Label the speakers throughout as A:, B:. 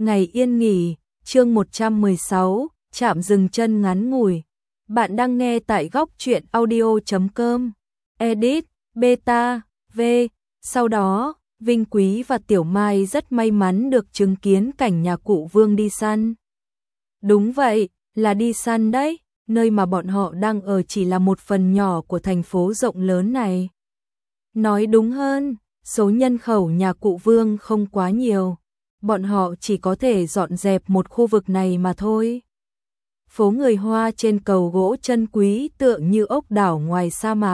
A: Ngày yên nghỉ, chương 116, chạm dừng chân ngắn ngủi. Bạn đang nghe tại góc truyện audio.com. Edit, beta, v. Sau đó, Vinh Quý và Tiểu Mai rất may mắn được chứng kiến cảnh nhà cụ Vương đi săn. Đúng vậy, là đi săn đấy, nơi mà bọn họ đang ở chỉ là một phần nhỏ của thành phố rộng lớn này. Nói đúng hơn, số nhân khẩu nhà cụ Vương không quá nhiều. Bọn họ chỉ có thể dọn dẹp một khu vực này mà thôi. Phố người Hoa trên cầu gỗ chân quý tựa như ốc đảo ngoài sa mạc.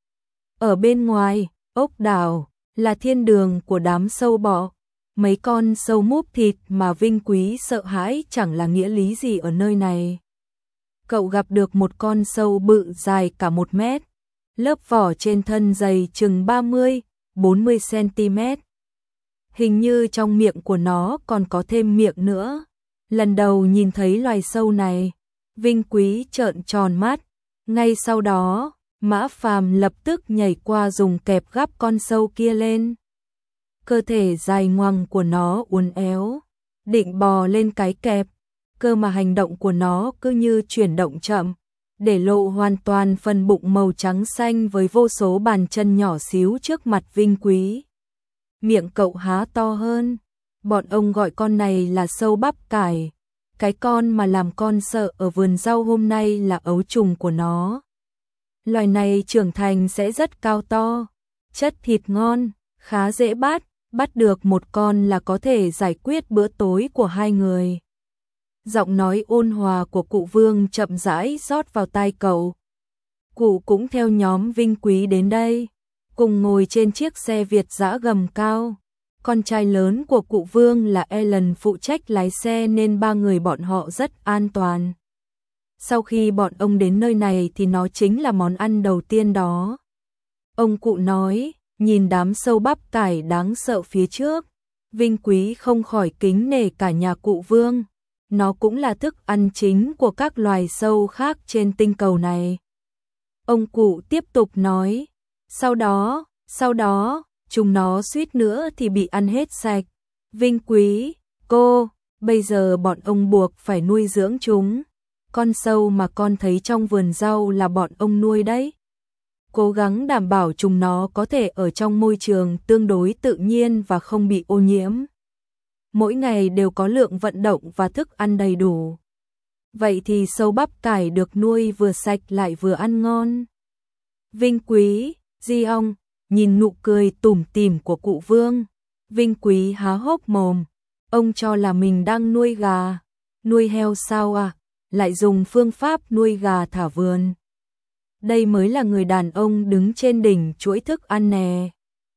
A: Ở bên ngoài, ốc đảo là thiên đường của đám sâu bọ. Mấy con sâu múp thịt mà Vinh Quý sợ hãi chẳng là nghĩa lý gì ở nơi này. Cậu gặp được một con sâu bự dài cả 1 mét. Lớp vỏ trên thân dày chừng 30-40 cm. Hình như trong miệng của nó còn có thêm miệng nữa. Lần đầu nhìn thấy loài sâu này, Vinh Quý trợn tròn mắt. Ngay sau đó, Mã Phàm lập tức nhảy qua dùng kẹp gắp con sâu kia lên. Cơ thể dài ngoằng của nó uốn éo, định bò lên cái kẹp. Cơ mà hành động của nó cứ như chuyển động chậm, để lộ hoàn toàn phần bụng màu trắng xanh với vô số bàn chân nhỏ xíu trước mặt Vinh Quý. Miệng cậu há to hơn. Bọn ông gọi con này là sâu bắp cải. Cái con mà làm con sợ ở vườn rau hôm nay là ấu trùng của nó. Loài này trưởng thành sẽ rất cao to, chất thịt ngon, khá dễ bắt được một con là có thể giải quyết bữa tối của 2 người. Giọng nói ôn hòa của cụ Vương chậm rãi rót vào tai cậu. Cụ cũng theo nhóm Vinh Quý đến đây, cùng ngồi trên chiếc xe Việt dã gầm cao. Con trai lớn của cụ Vương là Alan phụ trách lái xe nên 3 người bọn họ rất an toàn. Sau khi bọn ông đến nơi này thì nó chính là món ăn đầu tiên đó. Ông cụ nói, nhìn đám sâu bắp cải đáng sợ phía trước, Vinh Quý không khỏi kính nể cả nhà cụ Vương. Nó cũng là thức ăn chính của các loài sâu khác trên tinh cầu này. Ông cụ tiếp tục nói, sau đó, chúng nó suýt nữa thì bị ăn hết sạch. Vinh Quý, cô, bây giờ bọn ông buộc phải nuôi dưỡng chúng. Con sâu mà con thấy trong vườn rau là bọn ông nuôi đấy. Cố gắng đảm bảo chúng nó có thể ở trong môi trường tương đối tự nhiên và không bị ô nhiễm. Mỗi ngày đều có lượng vận động và thức ăn đầy đủ. Vậy thì sâu bắp cải được nuôi vừa sạch lại vừa ăn ngon. Vinh Quý, Di ông, nhìn nụ cười tủm tỉm của cụ Vương. Vinh Quý há hốc mồm. Ông cho là mình đang nuôi gà, nuôi heo sao à? Lại dùng phương pháp nuôi gà thả vườn. Đây mới là người đàn ông đứng trên đỉnh chuỗi thức ăn nè.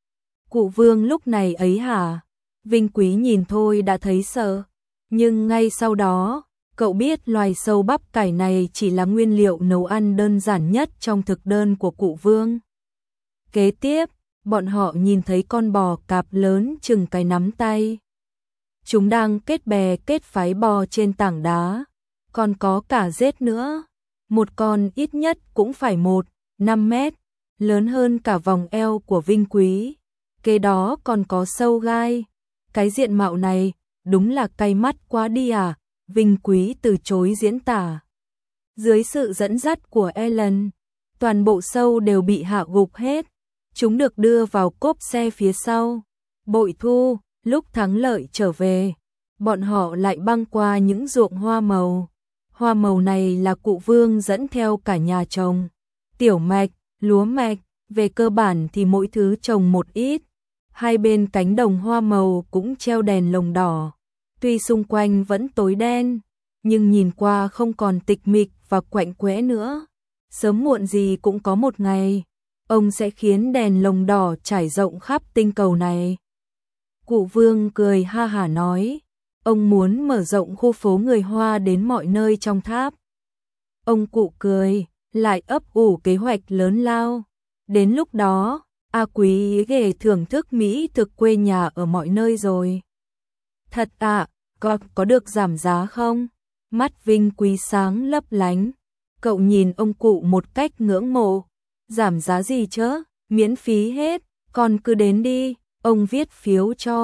A: Cụ Vương lúc này ấy hả? Vinh Quý nhìn thôi đã thấy sợ. Nhưng ngay sau đó, cậu biết loài sâu bắp cải này chỉ là nguyên liệu nấu ăn đơn giản nhất trong thực đơn của cụ Vương. Kế tiếp, bọn họ nhìn thấy con bò cạp lớn chừng cái nắm tay. Chúng đang kết bè kết phái bò trên tảng đá. Còn có cả rết nữa. Một con ít nhất cũng phải 1-5 mét, lớn hơn cả vòng eo của Vinh Quý. Kế đó còn có sâu gai. Cái diện mạo này, đúng là cay mắt quá đi à, Vinh Quý từ chối diễn tả. Dưới sự dẫn dắt của Alan, toàn bộ sâu đều bị hạ gục hết. Chúng được đưa vào cốp xe phía sau. Bội thu, lúc thắng lợi trở về, bọn họ lại băng qua những ruộng hoa màu. Hoa màu này là cụ Vương dẫn theo cả nhà trồng. Tiểu mạch, lúa mạch, về cơ bản thì mỗi thứ trồng một ít. Hai bên cánh đồng hoa màu cũng treo đèn lồng đỏ. Tuy xung quanh vẫn tối đen, nhưng nhìn qua không còn tịch mịch và quạnh quẽ nữa. Sớm muộn gì cũng có một ngày, ông sẽ khiến đèn lồng đỏ trải rộng khắp tinh cầu này. Cụ Vương cười ha hả nói, ông muốn mở rộng khu phố người Hoa đến mọi nơi trong tháp. Ông cụ cười, lại ấp ủ kế hoạch lớn lao. Đến lúc đó, A Quý ghề thưởng thức mỹ thực quê nhà ở mọi nơi rồi. Thật ạ, có được giảm giá không? Mắt Vinh Quý sáng lấp lánh. Cậu nhìn ông cụ một cách ngưỡng mộ. Giảm giá gì chứ? Miễn phí hết, con cứ đến đi, ông viết phiếu cho.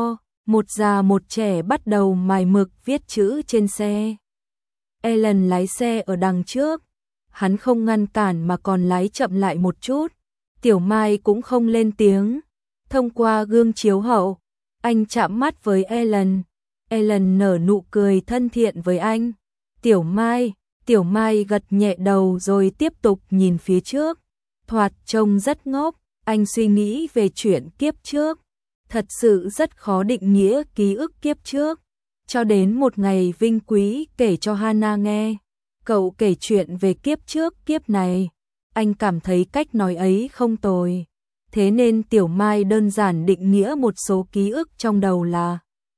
A: một già một trẻ bắt đầu mài mực viết chữ trên xe. Ellen lái xe ở đằng trước, hắn không ngăn cản mà còn lái chậm lại một chút. Tiểu Mai cũng không lên tiếng. Thông qua gương chiếu hậu, anh chạm mắt với Ellen. Ellen nở nụ cười thân thiện với anh. Tiểu Mai gật nhẹ đầu rồi tiếp tục nhìn phía trước. Thoạt trông rất ngốc, anh suy nghĩ về chuyện kiếp trước. Thật sự rất khó định nghĩa ký ức kiếp trước. Cho đến một ngày Vinh Quý kể cho Hana nghe. Cậu kể chuyện về kiếp trước kiếp này. Anh cảm thấy cách nói ấy không tồi. Thế nên Tiểu Mai đơn giản định nghĩa một số ký ức trong đầu là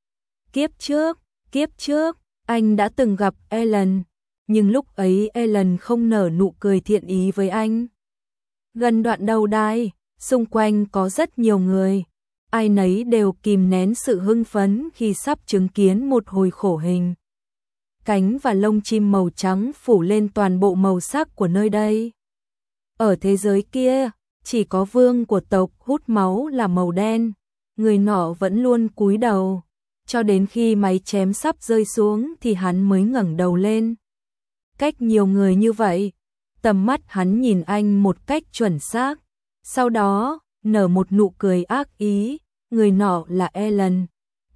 A: kiếp trước, anh đã từng gặp Ellen. Nhưng lúc ấy Ellen không nở nụ cười thiện ý với anh. Gần đoạn đầu đài, xung quanh có rất nhiều người. Ai nấy đều kìm nén sự hưng phấn khi sắp chứng kiến một hồi khổ hình. Cánh và lông chim màu trắng phủ lên toàn bộ màu sắc của nơi đây. Ở thế giới kia, chỉ có vương của tộc hút máu là màu đen. Người nọ vẫn luôn cúi đầu, cho đến khi máy chém sắp rơi xuống thì hắn mới ngẩng đầu lên. Cách nhiều người như vậy, tầm mắt hắn nhìn anh một cách chuẩn xác. Sau đó, nở một nụ cười ác ý. Người nọ là Ellen.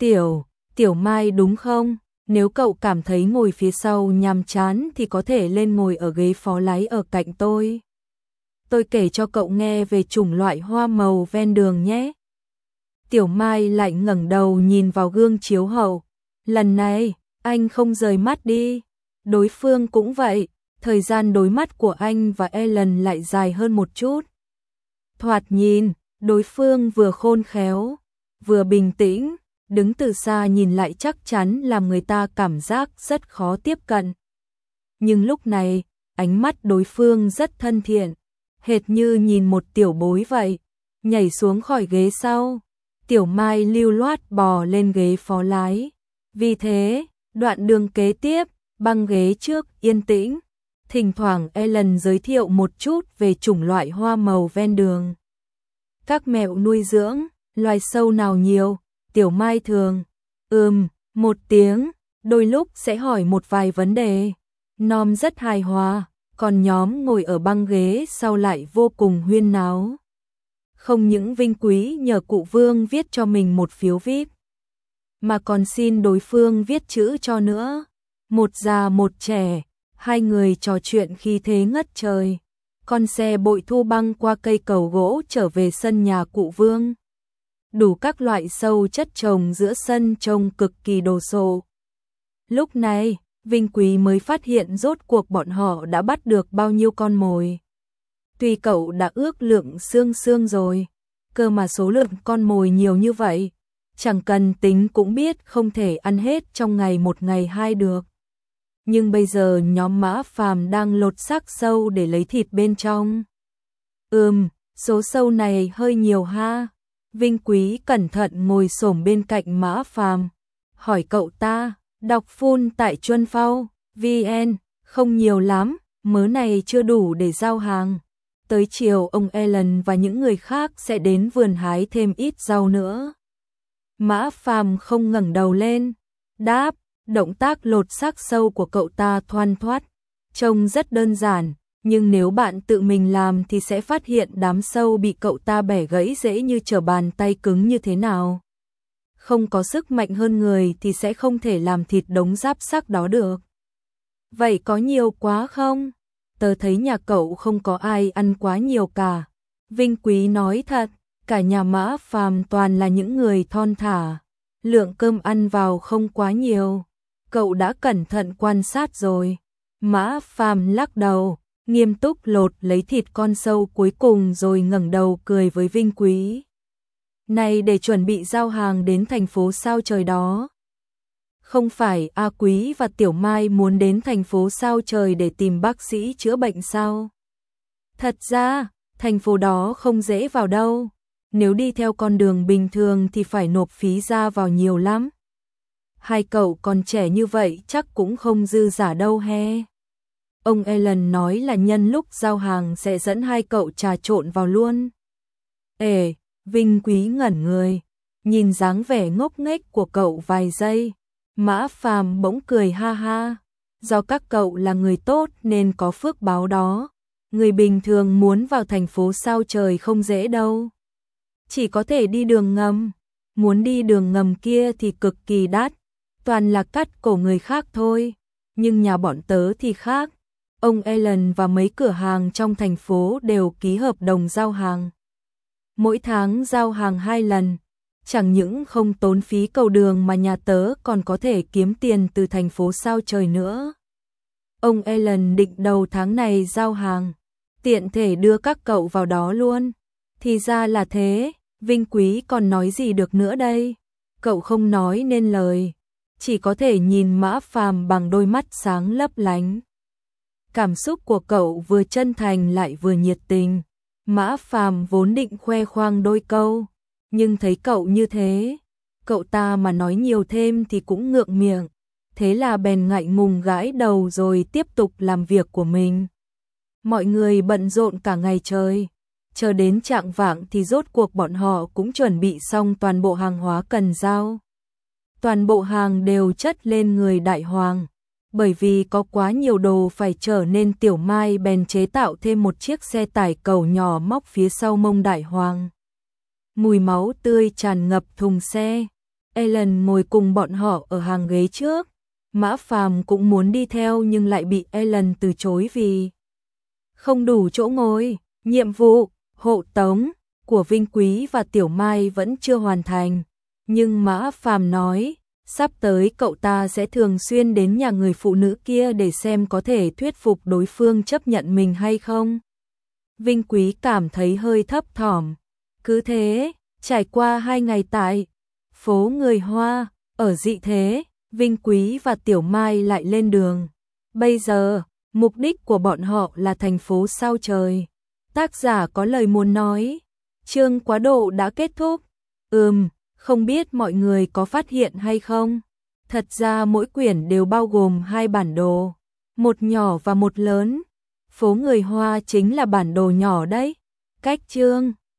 A: Tiểu Mai đúng không? Nếu cậu cảm thấy ngồi phía sau nhàm chán thì có thể lên ngồi ở ghế phó lái ở cạnh tôi. Tôi kể cho cậu nghe về chủng loại hoa màu ven đường nhé. Tiểu Mai lại ngẩng đầu nhìn vào gương chiếu hậu. Lần này, anh không rời mắt đi. Đối phương cũng vậy, thời gian đối mắt của anh và Ellen lại dài hơn một chút. Thoạt nhìn, đối phương vừa khôn khéo, vừa bình tĩnh, đứng từ xa nhìn lại chắc chắn làm người ta cảm giác rất khó tiếp cận. Nhưng lúc này, ánh mắt đối phương rất thân thiện, hệt như nhìn một tiểu bối vậy. Nhảy xuống khỏi ghế sau, Tiểu Mai lưu loát bò lên ghế phó lái. Vì thế, đoạn đường kế tiếp, băng ghế trước yên tĩnh. Thỉnh thoảng Ellen giới thiệu một chút về chủng loại hoa màu ven đường. Các mẹo nuôi dưỡng, loài sâu nào nhiều, Tiểu Mai thường, một tiếng, đôi lúc sẽ hỏi một vài vấn đề. Nom rất hài hòa, còn nhóm ngồi ở băng ghế sau lại vô cùng huyên náo. Không những Vinh Quý nhờ cụ Vương viết cho mình một phiếu VIP, mà còn xin đối phương viết chữ cho nữa. Một già một trẻ, hai người trò chuyện khi thế ngất trời. Con xe bội thu băng qua cây cầu gỗ trở về sân nhà cụ Vương. Đủ các loại sâu chất chồng giữa sân trông cực kỳ đồ sộ. Lúc này, Vinh Quý mới phát hiện rốt cuộc bọn họ đã bắt được bao nhiêu con mồi. Tuy cậu đã ước lượng xương rồi, cơ mà số lượng con mồi nhiều như vậy, chẳng cần tính cũng biết không thể ăn hết trong ngày một ngày hai được. Nhưng bây giờ nhóm Mã Phàm đang lột xác sâu để lấy thịt bên trong. Số sâu này hơi nhiều ha. Vinh Quý cẩn thận ngồi xổm bên cạnh Mã Phàm, hỏi cậu ta, đọc full tại Chuân Phao, VN, không nhiều lắm, mớ này chưa đủ để giao hàng. Tới chiều ông Ellen và những người khác sẽ đến vườn hái thêm ít rau nữa. Mã Phàm không ngẩng đầu lên, đáp, động tác lột xác sâu của cậu ta thoăn thoắt, trông rất đơn giản, nhưng nếu bạn tự mình làm thì sẽ phát hiện đám sâu bị cậu ta bẻ gãy dễ như trở bàn tay cứng như thế nào. Không có sức mạnh hơn người thì sẽ không thể làm thịt đống giáp xác đó được. Vậy có nhiều quá không? Tớ thấy nhà cậu không có ai ăn quá nhiều cả. Vinh Quý nói thật, cả nhà Mã Phàm toàn là những người thon thả. Lượng cơm ăn vào không quá nhiều. Cậu đã cẩn thận quan sát rồi. Mã Phàm lắc đầu, nghiêm túc lột lấy thịt con sâu cuối cùng rồi ngẩng đầu cười với Vinh Quý. Này để chuẩn bị giao hàng đến thành phố sao trời đó. Không phải A Quý và Tiểu Mai muốn đến thành phố sao trời để tìm bác sĩ chữa bệnh sao? Thật ra, thành phố đó không dễ vào đâu. Nếu đi theo con đường bình thường thì phải nộp phí ra vào nhiều lắm. Hai cậu còn trẻ như vậy chắc cũng không dư giả đâu he. Ông Ellen nói là nhân lúc giao hàng sẽ dẫn hai cậu trà trộn vào luôn. Vinh Quý ngẩn người. nhìn dáng vẻ ngốc nghếch của cậu vài giây, Mã Phàm bỗng cười ha ha, do các cậu là người tốt nên có phước báo đó, người bình thường muốn vào thành phố sao trời không dễ đâu. Chỉ có thể đi đường ngầm, muốn đi đường ngầm kia thì cực kỳ đắt, toàn là cắt cổ người khác thôi, nhưng nhà bọn tớ thì khác. Ông Alan và mấy cửa hàng trong thành phố đều ký hợp đồng giao hàng. Mỗi tháng giao hàng 2 lần, chẳng những không tốn phí cầu đường mà nhà tớ còn có thể kiếm tiền từ thành phố sao trời nữa. Ông Alan định đầu tháng này giao hàng, tiện thể đưa các cậu vào đó luôn. Thì ra là thế, Vinh Quý còn nói gì được nữa đây? Cậu không nói nên lời, chỉ có thể nhìn Mã Phàm bằng đôi mắt sáng lấp lánh. Cảm xúc của cậu vừa chân thành lại vừa nhiệt tình. Mã Phàm vốn định khoe khoang đôi câu, nhưng thấy cậu như thế, cậu ta mà nói nhiều thêm thì cũng ngượng miệng, thế là bèn ngại ngùng gãi đầu rồi tiếp tục làm việc của mình. Mọi người bận rộn cả ngày trời, chờ đến chạng vạng thì rốt cuộc bọn họ cũng chuẩn bị xong toàn bộ hàng hóa cần giao. Toàn bộ hàng đều chất lên người Đại Hoàng, bởi vì có quá nhiều đồ phải chở nên Tiểu Mai bèn chế tạo thêm một chiếc xe tải cẩu nhỏ móc phía sau mông Đại Hoàng. Mùi máu tươi tràn ngập thùng xe. Alan ngồi cùng bọn họ ở hàng ghế trước. Mã Phàm cũng muốn đi theo nhưng lại bị Alan từ chối vì không đủ chỗ ngồi. Nhiệm vụ hộ tống của Vinh Quý và Tiểu Mai vẫn chưa hoàn thành, nhưng Mã Phàm nói sắp tới cậu ta sẽ thường xuyên đến nhà người phụ nữ kia để xem có thể thuyết phục đối phương chấp nhận mình hay không. Vinh Quý cảm thấy hơi thấp thỏm. Cứ thế, trải qua 2 ngày tại phố người Hoa, ở Dị Thế, Vinh Quý và Tiểu Mai lại lên đường. Bây giờ, mục đích của bọn họ là thành phố sao trời. Tác giả có lời muốn nói. Chương quá độ đã kết thúc. Không biết mọi người có phát hiện hay không? Thật ra mỗi quyển đều bao gồm 2 bản đồ, một nhỏ và một lớn. Phố người Hoa chính là bản đồ nhỏ đấy. Cách chương